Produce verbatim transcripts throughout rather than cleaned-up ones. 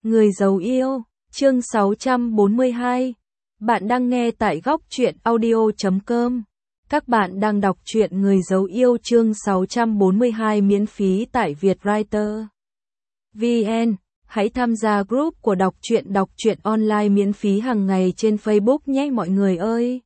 Người giấu yêu, chương sáu trăm bốn mươi hai. Bạn đang nghe tại góc truyện audio chấm com. Các bạn đang đọc truyện Người giấu yêu chương sáu trăm bốn mươi hai miễn phí tại Vietwriter. vê en. Hãy tham gia group của đọc truyện đọc truyện online miễn phí hàng ngày trên Facebook nhé mọi người ơi.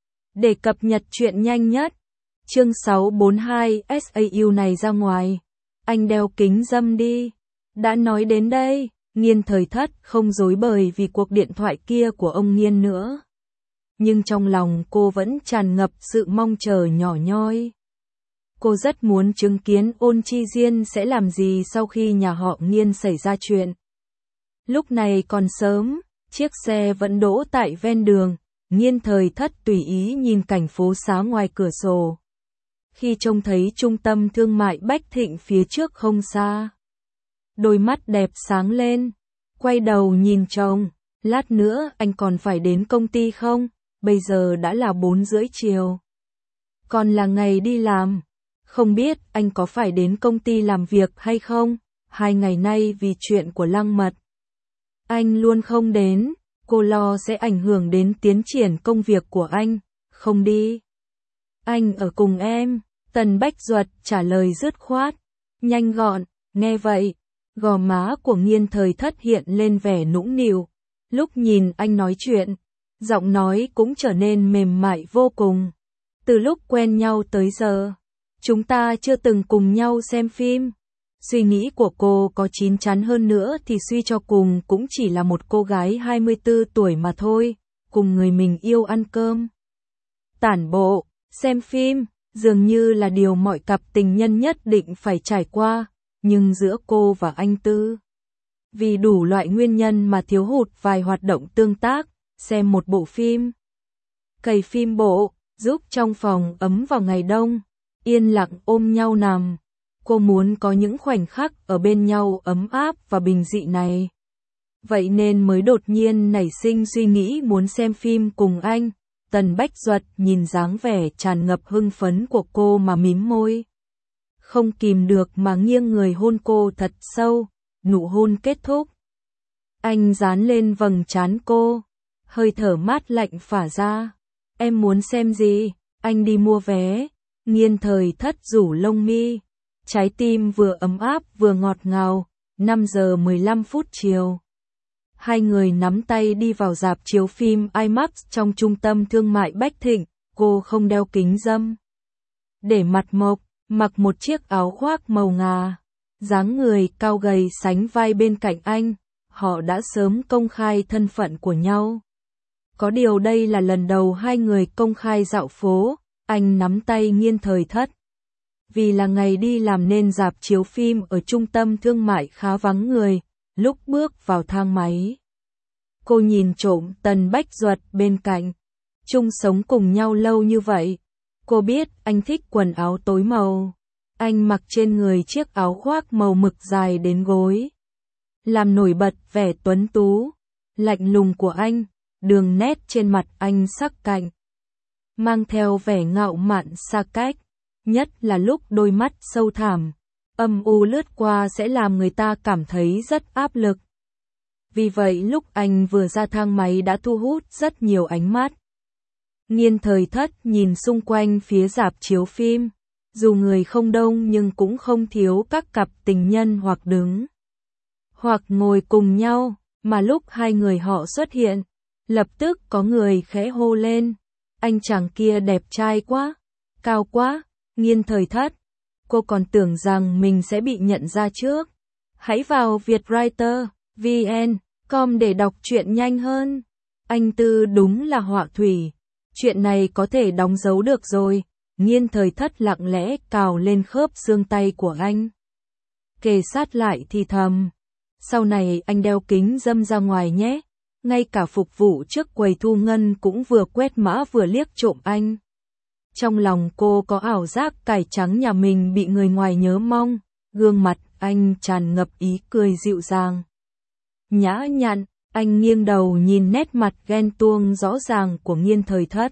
Để cập nhật truyện nhanh nhất. Chương sáu trăm bốn mươi hai sao này ra ngoài. Anh đeo kính râm đi. Đã nói đến đây. Nghiên Thời Thất không dối bời vì cuộc điện thoại kia của ông Nghiên nữa. Nhưng trong lòng cô vẫn tràn ngập sự mong chờ nhỏ nhoi. Cô rất muốn chứng kiến Ôn Chi Diên sẽ làm gì sau khi nhà họ Nghiên xảy ra chuyện. Lúc này còn sớm, chiếc xe vẫn đỗ tại ven đường, Nghiên Thời Thất tùy ý nhìn cảnh phố xá ngoài cửa sổ. Khi trông thấy trung tâm thương mại Bách Thịnh phía trước không xa, đôi mắt đẹp sáng lên, quay đầu nhìn chồng, lát nữa anh còn phải đến công ty không? Bây giờ đã là bốn rưỡi chiều. Còn là ngày đi làm, không biết anh có phải đến công ty làm việc hay không? Hai ngày nay vì chuyện của Lăng Mật, anh luôn không đến, cô lo sẽ ảnh hưởng đến tiến triển công việc của anh, không đi. Anh ở cùng em, Tần Bách Duật trả lời dứt khoát, nhanh gọn, nghe vậy. Gò má của Nghiên Thời Thất hiện lên vẻ nũng nịu. Lúc nhìn anh nói chuyện, giọng nói cũng trở nên mềm mại vô cùng. Từ lúc quen nhau tới giờ, chúng ta chưa từng cùng nhau xem phim. Suy nghĩ của cô có chín chắn hơn nữa thì suy cho cùng cũng chỉ là một cô gái hai mươi tư tuổi mà thôi, cùng người mình yêu ăn cơm, tản bộ, xem phim, dường như là điều mọi cặp tình nhân nhất định phải trải qua. Nhưng giữa cô và anh Tư, vì đủ loại nguyên nhân mà thiếu hụt vài hoạt động tương tác, xem một bộ phim, cày phim bộ, giúp trong phòng ấm vào ngày đông, yên lặng ôm nhau nằm. Cô muốn có những khoảnh khắc ở bên nhau ấm áp và bình dị này. Vậy nên mới đột nhiên nảy sinh suy nghĩ muốn xem phim cùng anh. Tần Bách Duật nhìn dáng vẻ tràn ngập hưng phấn của cô mà mím môi. Không kìm được mà nghiêng người hôn cô thật sâu, nụ hôn kết thúc. Anh dán lên vầng trán cô, hơi thở mát lạnh phả ra. Em muốn xem gì? Anh đi mua vé. Nghiên Thời Thất rủ lông mi. Trái tim vừa ấm áp vừa ngọt ngào. năm giờ mười lăm phút chiều. Hai người nắm tay đi vào rạp chiếu phim IMAX trong trung tâm thương mại Bách Thịnh. Cô không đeo kính râm, để mặt mộc, mặc một chiếc áo khoác màu ngà, dáng người cao gầy sánh vai bên cạnh anh. Họ đã sớm công khai thân phận của nhau. Có điều đây là lần đầu hai người công khai dạo phố. Anh nắm tay Nghiên Thời Thất. Vì là ngày đi làm nên rạp chiếu phim ở trung tâm thương mại khá vắng người. Lúc bước vào thang máy, cô nhìn trộm Tần Bách Duật bên cạnh. Chung sống cùng nhau lâu như vậy, cô biết anh thích quần áo tối màu. Anh mặc trên người chiếc áo khoác màu mực dài đến gối, làm nổi bật vẻ tuấn tú, lạnh lùng của anh. Đường nét trên mặt anh sắc cạnh, mang theo vẻ ngạo mạn xa cách. Nhất là lúc đôi mắt sâu thẳm, âm u lướt qua sẽ làm người ta cảm thấy rất áp lực. Vì vậy lúc anh vừa ra thang máy đã thu hút rất nhiều ánh mắt. Nghiên Thời Thất nhìn xung quanh phía rạp chiếu phim. Dù người không đông nhưng cũng không thiếu các cặp tình nhân hoặc đứng, hoặc ngồi cùng nhau. Mà lúc hai người họ xuất hiện, lập tức có người khẽ hô lên. Anh chàng kia đẹp trai quá, cao quá. Nghiên Thời Thất, cô còn tưởng rằng mình sẽ bị nhận ra trước. Hãy vào Vietwriter, vn, com để đọc truyện nhanh hơn. Anh Tư đúng là họa thủy. Chuyện này có thể đóng dấu được rồi. Nghiên Thời Thất lặng lẽ cào lên khớp xương tay của anh, kề sát lại thì thầm. Sau này anh đeo kính râm ra ngoài nhé. Ngay cả phục vụ trước quầy thu ngân cũng vừa quét mã vừa liếc trộm anh. Trong lòng cô có ảo giác cải trắng nhà mình bị người ngoài nhớ mong. Gương mặt anh tràn ngập ý cười dịu dàng, nhã nhặn. Anh nghiêng đầu nhìn nét mặt ghen tuông rõ ràng của Nghiên Thời Thất,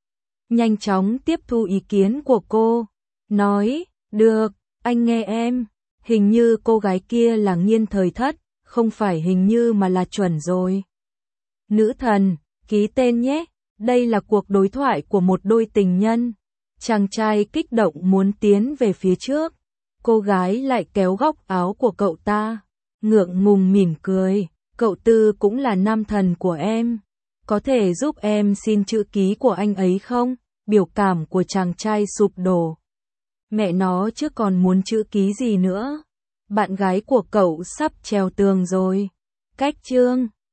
nhanh chóng tiếp thu ý kiến của cô, nói, được, anh nghe em. Hình như cô gái kia là Nghiên Thời Thất, không phải hình như mà là chuẩn rồi. Nữ thần, ký tên nhé. Đây là cuộc đối thoại của một đôi tình nhân. Chàng trai kích động muốn tiến về phía trước. Cô gái lại kéo góc áo của cậu ta. Ngượng ngùng mỉm cười. Cậu Tư cũng là nam thần của em. Có thể giúp em xin chữ ký của anh ấy không? Biểu cảm của chàng trai sụp đổ. Mẹ nó chứ còn muốn chữ ký gì nữa. Bạn gái của cậu sắp trèo tường rồi. Cách chương